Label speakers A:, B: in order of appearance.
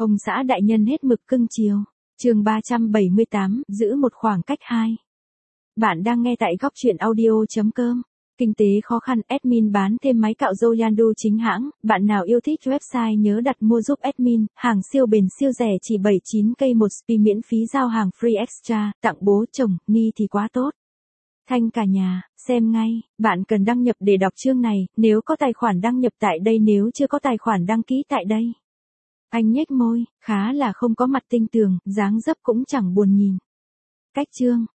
A: Ông xã đại nhân hết mực cưng chiều. Chương 378, giữ một khoảng cách 2. Bạn đang nghe tại góc truyện audio.com. Kinh tế khó khăn, admin bán thêm máy cạo râu Yandu chính hãng, bạn nào yêu thích website nhớ đặt mua giúp admin, hàng siêu bền siêu rẻ chỉ 79k một spi miễn phí giao hàng free extra, tặng bố chồng, ni thì quá tốt. Thanh cả nhà, xem ngay, bạn cần đăng nhập để đọc chương này, nếu có tài khoản đăng nhập tại đây, nếu chưa có tài khoản đăng ký tại đây. Anh nhếch môi, khá là không có mặt tinh tường, dáng dấp cũng chẳng buồn nhìn. Cách chương,